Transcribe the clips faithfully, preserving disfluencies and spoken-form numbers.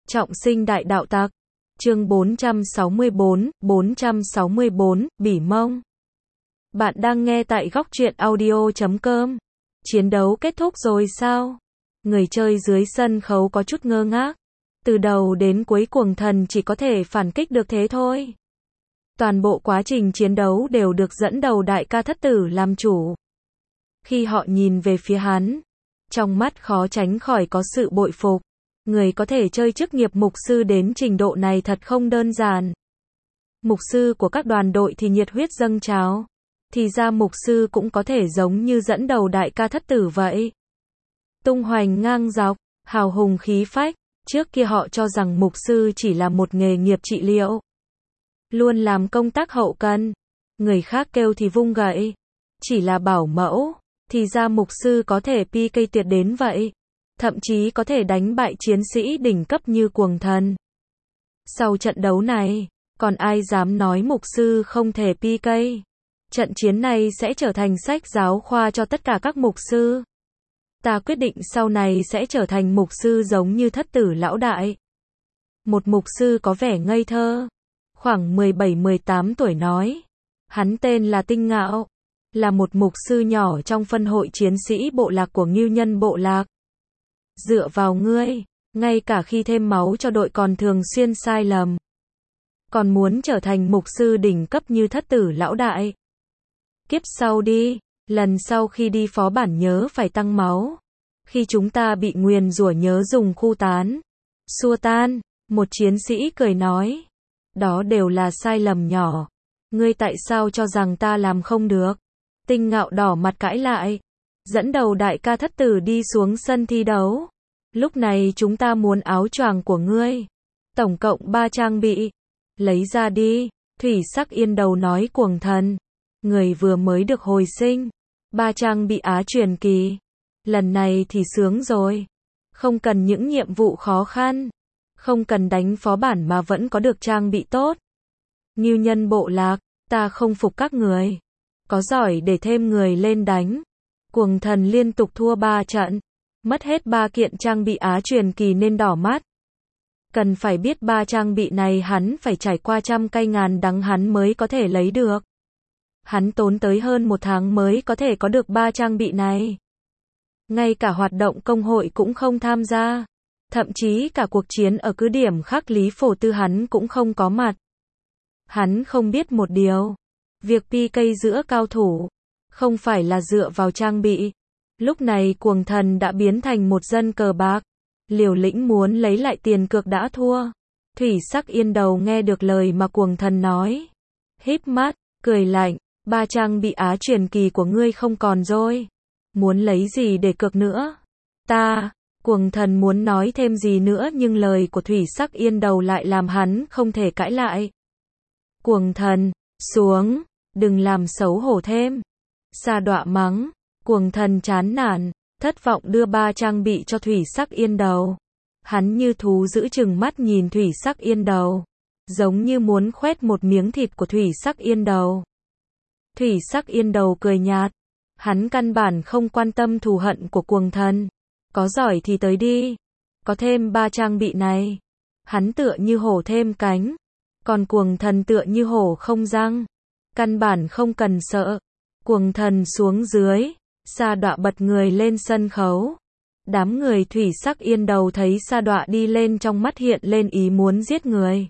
Trọng sinh đại đạo tặc. Chương bốn trăm sáu mươi bốn, bốn trăm sáu mươi bốn, Bỉ Mông. Bạn đang nghe tại góc truyện audio chấm com. Chiến đấu kết thúc rồi sao? Người chơi dưới sân khấu có chút ngơ ngác. Từ đầu đến cuối cuồng thần chỉ có thể phản kích được thế thôi. Toàn bộ quá trình chiến đấu đều được dẫn đầu đại ca thất tử làm chủ. Khi họ nhìn về phía hắn, trong mắt khó tránh khỏi có sự bội phục. Người có thể chơi chức nghiệp mục sư đến trình độ này thật không đơn giản. Mục sư của các đoàn đội thì nhiệt huyết dâng trào. Thì ra mục sư cũng có thể giống như dẫn đầu đại ca thất tử vậy. Tung hoành ngang dọc, hào hùng khí phách. Trước kia họ cho rằng mục sư chỉ là một nghề nghiệp trị liệu. Luôn làm công tác hậu cần. Người khác kêu thì vung gậy. Chỉ là bảo mẫu. Thì ra mục sư có thể pê ca tuyệt đến vậy. Thậm chí có thể đánh bại chiến sĩ đỉnh cấp như cuồng thần. Sau trận đấu này, còn ai dám nói mục sư không thể pê ca? Trận chiến này sẽ trở thành sách giáo khoa cho tất cả các mục sư. Ta quyết định sau này sẽ trở thành mục sư giống như thất tử lão đại. Một mục sư có vẻ ngây thơ, khoảng mười bảy mười tám tuổi nói. Hắn tên là Tinh Ngạo, là một mục sư nhỏ trong phân hội chiến sĩ bộ lạc của Ngưu Nhân bộ lạc. Dựa vào ngươi, ngay cả khi thêm máu cho đội còn thường xuyên sai lầm. Còn muốn trở thành mục sư đỉnh cấp như thất tử lão đại. Kiếp sau đi, lần sau khi đi phó bản nhớ phải tăng máu. Khi chúng ta bị nguyền rủa nhớ dùng khu tán. Xua tan, một chiến sĩ cười nói. Đó đều là sai lầm nhỏ. Ngươi tại sao cho rằng ta làm không được? Tinh Ngạo đỏ mặt cãi lại. Dẫn đầu đại ca thất tử đi xuống sân thi đấu. Lúc này chúng ta muốn áo choàng của ngươi. Tổng cộng ba trang bị. Lấy ra đi. Thủy Sắc Yên Đầu nói cuồng thần. Người vừa mới được hồi sinh. Ba trang bị Á truyền kỳ. Lần này thì sướng rồi. Không cần những nhiệm vụ khó khăn. Không cần đánh phó bản mà vẫn có được trang bị tốt. Ngưu Nhân bộ lạc, ta không phục các người. Có giỏi để thêm người lên đánh. Cuồng thần liên tục thua ba trận. Mất hết ba kiện trang bị Á truyền kỳ nên đỏ mắt. Cần phải biết ba trang bị này hắn phải trải qua trăm cây ngàn đắng hắn mới có thể lấy được. Hắn tốn tới hơn một tháng mới có thể có được ba trang bị này. Ngay cả hoạt động công hội cũng không tham gia. Thậm chí cả cuộc chiến ở cứ điểm khắc Lý Phổ Tư hắn cũng không có mặt. Hắn không biết một điều. Việc pê ca giữa cao thủ không phải là dựa vào trang bị. Lúc này cuồng thần đã biến thành một dân cờ bạc. Liều lĩnh muốn lấy lại tiền cược đã thua. Thủy Sắc Yên Đầu nghe được lời mà cuồng thần nói. Híp mắt, cười lạnh. Ba trang bị Á truyền kỳ của ngươi không còn rồi. Muốn lấy gì để cược nữa? Ta, cuồng thần muốn nói thêm gì nữa nhưng lời của Thủy Sắc Yên Đầu lại làm hắn không thể cãi lại. Cuồng thần, xuống, đừng làm xấu hổ thêm. Sa Đọa mắng, cuồng thần chán nản, thất vọng đưa ba trang bị cho Thủy Sắc Yên Đầu. Hắn như thú giữ chừng mắt nhìn Thủy Sắc Yên Đầu, giống như muốn khoét một miếng thịt của Thủy Sắc Yên Đầu. Thủy Sắc Yên Đầu cười nhạt, hắn căn bản không quan tâm thù hận của cuồng thần. Có giỏi thì tới đi. Có thêm ba trang bị này. Hắn tựa như hổ thêm cánh. Còn cuồng thần tựa như hổ không răng. Căn bản không cần sợ. Cuồng thần xuống dưới. Sa Đọa bật người lên sân khấu. Đám người Thủy Sắc Yên Đầu thấy Sa Đọa đi lên trong mắt hiện lên ý muốn giết người.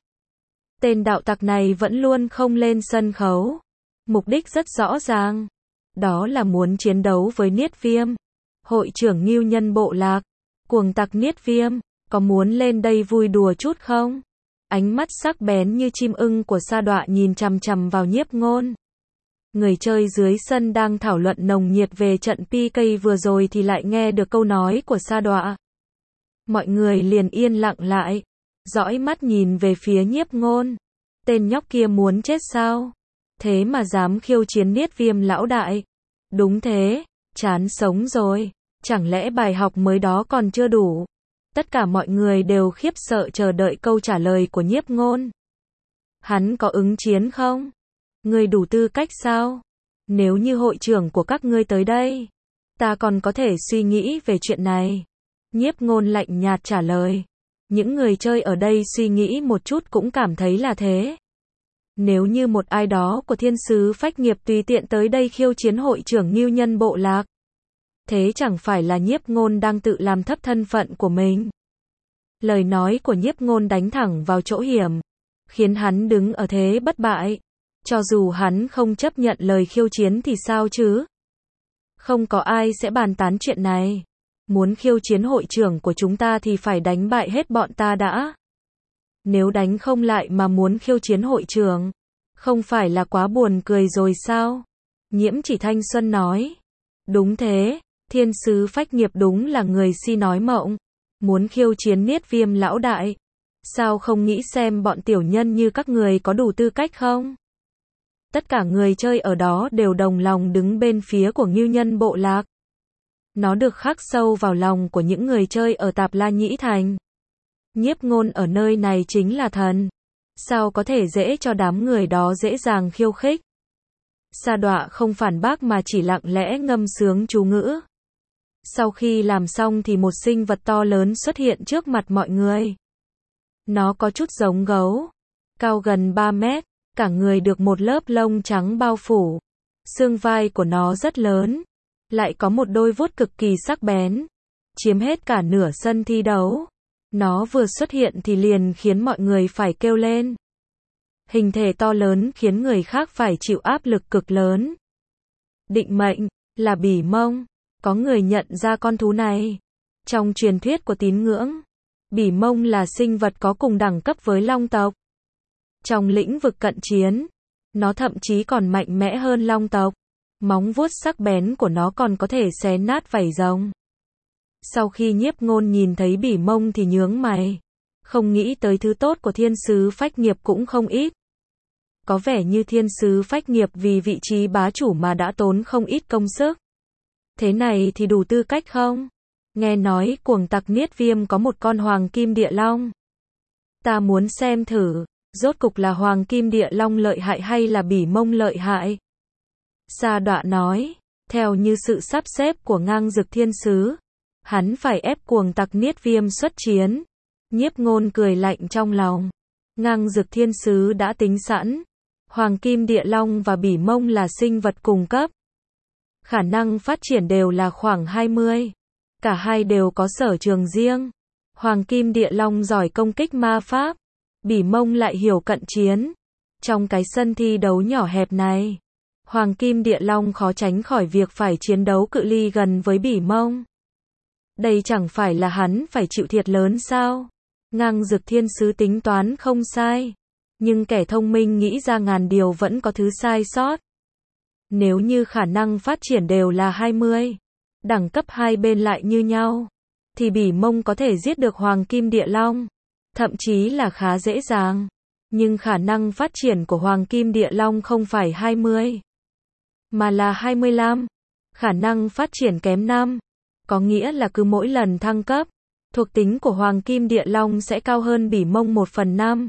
Tên đạo tặc này vẫn luôn không lên sân khấu. Mục đích rất rõ ràng. Đó là muốn chiến đấu với Niết Viêm. Hội trưởng Ngưu Nhân bộ lạc. Cuồng tặc Niết Viêm. Có muốn lên đây vui đùa chút không? Ánh mắt sắc bén như chim ưng của Sa Đọa nhìn chằm chằm vào Nhiếp Ngôn. Người chơi dưới sân đang thảo luận nồng nhiệt về trận pê ca vừa rồi thì lại nghe được câu nói của Sa Đọa. Mọi người liền yên lặng lại. Dõi mắt nhìn về phía Nhiếp Ngôn. Tên nhóc kia muốn chết sao? Thế mà dám khiêu chiến Niết Viêm lão đại. Đúng thế, chán sống rồi. Chẳng lẽ bài học mới đó còn chưa đủ? Tất cả mọi người đều khiếp sợ chờ đợi câu trả lời của Nhiếp Ngôn. Hắn có ứng chiến không? Ngươi đủ tư cách sao? Nếu như hội trưởng của các ngươi tới đây, ta còn có thể suy nghĩ về chuyện này. Nhiếp Ngôn lạnh nhạt trả lời. Những người chơi ở đây suy nghĩ một chút cũng cảm thấy là thế. Nếu như một ai đó của thiên sứ phách nghiệp tùy tiện tới đây khiêu chiến hội trưởng Ngưu Nhân bộ lạc, thế chẳng phải là Nhiếp Ngôn đang tự làm thấp thân phận của mình. Lời nói của Nhiếp Ngôn đánh thẳng vào chỗ hiểm, khiến hắn đứng ở thế bất bại. Cho dù hắn không chấp nhận lời khiêu chiến thì sao chứ? Không có ai sẽ bàn tán chuyện này. Muốn khiêu chiến hội trưởng của chúng ta thì phải đánh bại hết bọn ta đã. Nếu đánh không lại mà muốn khiêu chiến hội trưởng, không phải là quá buồn cười rồi sao? Nhiễm Chỉ Thanh Xuân nói. Đúng thế, thiên sứ phách nghiệp đúng là người si nói mộng. Muốn khiêu chiến Niết Viêm lão đại. Sao không nghĩ xem bọn tiểu nhân như các người có đủ tư cách không? Tất cả người chơi ở đó đều đồng lòng đứng bên phía của Ngưu Nhân bộ lạc. Nó được khắc sâu vào lòng của những người chơi ở Tạp La Nhĩ Thành. Nhiếp Ngôn ở nơi này chính là thần. Sao có thể dễ cho đám người đó dễ dàng khiêu khích? Sa Đọa không phản bác mà chỉ lặng lẽ ngâm sướng chú ngữ. Sau khi làm xong thì một sinh vật to lớn xuất hiện trước mặt mọi người. Nó có chút giống gấu, cao gần ba mét, cả người được một lớp lông trắng bao phủ. Xương vai của nó rất lớn, lại có một đôi vuốt cực kỳ sắc bén, chiếm hết cả nửa sân thi đấu. Nó vừa xuất hiện thì liền khiến mọi người phải kêu lên. Hình thể to lớn khiến người khác phải chịu áp lực cực lớn. Định mệnh là bỉ mông. Có người nhận ra con thú này. Trong truyền thuyết của tín ngưỡng, bỉ mông là sinh vật có cùng đẳng cấp với long tộc. Trong lĩnh vực cận chiến, nó thậm chí còn mạnh mẽ hơn long tộc. Móng vuốt sắc bén của nó còn có thể xé nát vảy rồng. Sau khi Nhiếp Ngôn nhìn thấy bỉ mông thì nhướng mày. Không nghĩ tới thứ tốt của thiên sứ phách nghiệp cũng không ít. Có vẻ như thiên sứ phách nghiệp vì vị trí bá chủ mà đã tốn không ít công sức. Thế này thì đủ tư cách không? Nghe nói cuồng tặc Niết Viêm có một con hoàng kim địa long. Ta muốn xem thử, rốt cục là hoàng kim địa long lợi hại hay là bỉ mông lợi hại? Sa Đọa nói, theo như sự sắp xếp của ngang dực thiên sứ, hắn phải ép cuồng tặc Niết Viêm xuất chiến. Nhiếp Ngôn cười lạnh trong lòng. Ngang dực thiên sứ đã tính sẵn. Hoàng kim địa long và bỉ mông là sinh vật cùng cấp. Khả năng phát triển đều là khoảng hai mươi. Cả hai đều có sở trường riêng. Hoàng kim địa long giỏi công kích ma pháp. Bỉ mông lại hiểu cận chiến. Trong cái sân thi đấu nhỏ hẹp này, Hoàng kim địa long khó tránh khỏi việc phải chiến đấu cự ly gần với bỉ mông. Đây chẳng phải là hắn phải chịu thiệt lớn sao? Ngang dực thiên sứ tính toán không sai. Nhưng kẻ thông minh nghĩ ra ngàn điều vẫn có thứ sai sót. Nếu như khả năng phát triển đều là hai mươi, đẳng cấp hai bên lại như nhau, thì bỉ mông có thể giết được hoàng kim địa long. Thậm chí là khá dễ dàng. Nhưng khả năng phát triển của hoàng kim địa long không phải hai mươi, mà là hai mươi lăm. Khả năng phát triển kém năm. Có nghĩa là cứ mỗi lần thăng cấp, thuộc tính của hoàng kim địa long sẽ cao hơn bỉ mông một phần năm.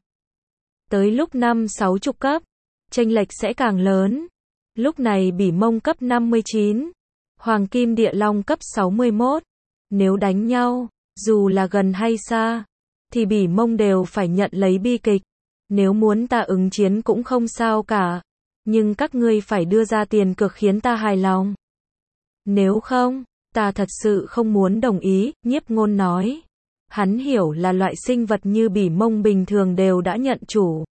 Tới lúc năm sáu chục cấp, chênh lệch sẽ càng lớn. Lúc này bỉ mông cấp năm mươi chín, hoàng kim địa long cấp sáu mươi mốt. Nếu đánh nhau, dù là gần hay xa, thì bỉ mông đều phải nhận lấy bi kịch. Nếu muốn ta ứng chiến cũng không sao cả. Nhưng các ngươi phải đưa ra tiền cược khiến ta hài lòng. Nếu không, ta thật sự không muốn đồng ý, Nhiếp Ngôn nói. Hắn hiểu là loại sinh vật như bỉ mông bình thường đều đã nhận chủ.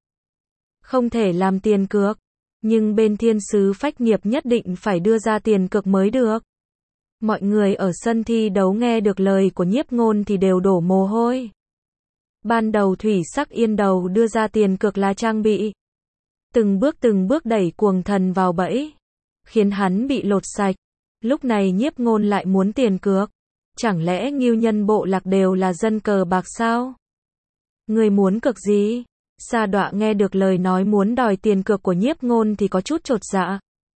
Không thể làm tiền cược. Nhưng bên thiên sứ phách nghiệp nhất định phải đưa ra tiền cược mới được. Mọi người ở sân thi đấu nghe được lời của Nhiếp Ngôn thì đều đổ mồ hôi. Ban đầu Thủy Sắc Yên Đầu đưa ra tiền cược là trang bị. Từng bước từng bước đẩy cuồng thần vào bẫy, khiến hắn bị lột sạch. Lúc này Nhiếp Ngôn lại muốn tiền cược. Chẳng lẽ Ngưu Nhân bộ lạc đều là dân cờ bạc sao? Người muốn cược gì? Sa Đọa nghe được lời nói muốn đòi tiền cược của Nhiếp Ngôn thì có chút chột dạ.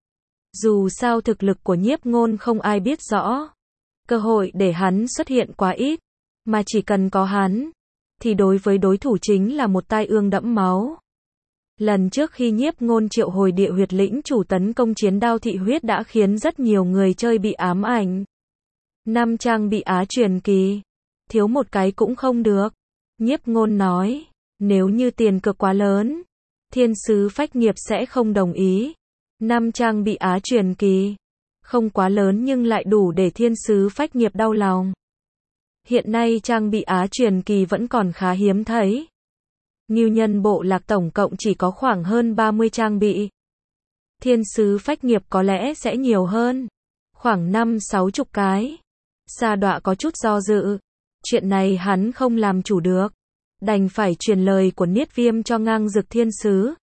Dù sao thực lực của Nhiếp Ngôn không ai biết rõ. Cơ hội để hắn xuất hiện quá ít. Mà chỉ cần có hắn, thì đối với đối thủ chính là một tai ương đẫm máu. Lần trước khi Nhiếp Ngôn triệu hồi địa huyệt lĩnh chủ tấn công chiến đao thị huyết đã khiến rất nhiều người chơi bị ám ảnh. Năm trang bị á truyền kỳ, thiếu một cái cũng không được. Nhiếp Ngôn nói, nếu như tiền cược quá lớn, thiên sứ phách nghiệp sẽ không đồng ý. Năm trang bị Á truyền kỳ, không quá lớn nhưng lại đủ để thiên sứ phách nghiệp đau lòng. Hiện nay trang bị Á truyền kỳ vẫn còn khá hiếm thấy. Ngưu Nhân bộ lạc tổng cộng chỉ có khoảng hơn ba mươi trang bị. Thiên sứ phách nghiệp có lẽ sẽ nhiều hơn, khoảng năm sáu chục cái. Sa Đọa có chút do dự, chuyện này hắn không làm chủ được, đành phải truyền lời của Niết Viêm cho Ngang Dực Thiên Sứ.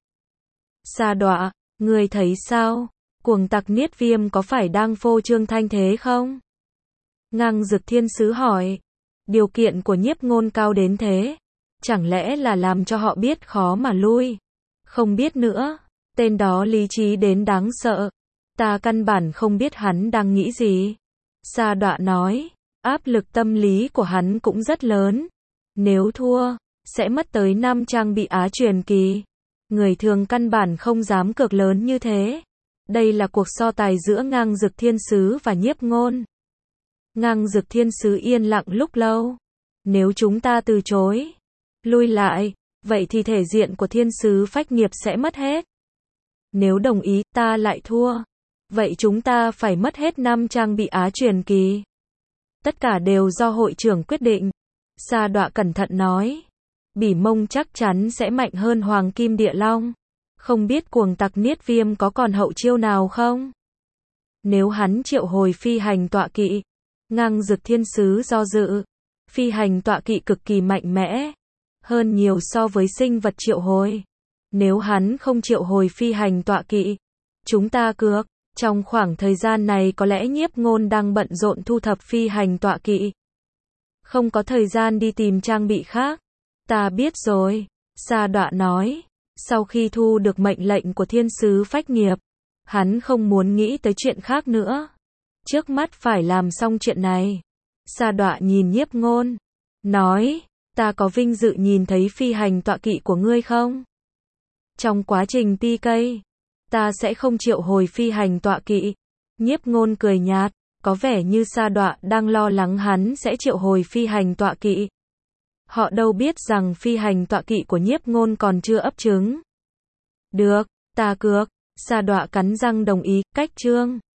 Sa Đọa, ngươi thấy sao? Cuồng tặc Niết Viêm có phải đang phô trương thanh thế không? Ngang Dực Thiên Sứ hỏi, điều kiện của Nhiếp Ngôn cao đến thế, chẳng lẽ là làm cho họ biết khó mà lui? Không biết nữa, tên đó lý trí đến đáng sợ, ta căn bản không biết hắn đang nghĩ gì. Sa Đọa nói, áp lực tâm lý của hắn cũng rất lớn, nếu thua, sẽ mất tới năm trang bị Á truyền kỳ. Người thường căn bản không dám cược lớn như thế. Đây là cuộc so tài giữa Ngang Dực Thiên Sứ và Nhiếp Ngôn. Ngang Dực Thiên Sứ yên lặng lúc lâu. Nếu chúng ta từ chối, lui lại, vậy thì thể diện của thiên sứ phách nghiệp sẽ mất hết. Nếu đồng ý, ta lại thua, vậy chúng ta phải mất hết năm trang bị Á truyền kỳ. Tất cả đều do hội trưởng quyết định. Sa Đọa cẩn thận nói, Bỉ Mông chắc chắn sẽ mạnh hơn Hoàng Kim Địa Long. Không biết cuồng tặc Niết Viêm có còn hậu chiêu nào không? Nếu hắn triệu hồi phi hành tọa kỵ, Ngang Dực Thiên Sứ do dự. Phi hành tọa kỵ cực kỳ mạnh mẽ, hơn nhiều so với sinh vật triệu hồi. Nếu hắn không triệu hồi phi hành tọa kỵ, chúng ta cược. Trong khoảng thời gian này có lẽ Nhiếp Ngôn đang bận rộn thu thập phi hành tọa kỵ, không có thời gian đi tìm trang bị khác. Ta biết rồi, Sa Đọa nói. Sau khi thu được mệnh lệnh của thiên sứ phách nghiệp, hắn không muốn nghĩ tới chuyện khác nữa. Trước mắt phải làm xong chuyện này. Sa Đọa nhìn Nhiếp Ngôn, nói, ta có vinh dự nhìn thấy phi hành tọa kỵ của ngươi không? Trong quá trình pê ca, ta sẽ không triệu hồi phi hành tọa kỵ. Nhiếp Ngôn cười nhạt, có vẻ như Sa Đọa đang lo lắng hắn sẽ triệu hồi phi hành tọa kỵ. Họ đâu biết rằng phi hành tọa kỵ của Nhiếp Ngôn còn chưa ấp trứng. Được, ta cược. Sa Đọa cắn răng đồng ý, cách chương.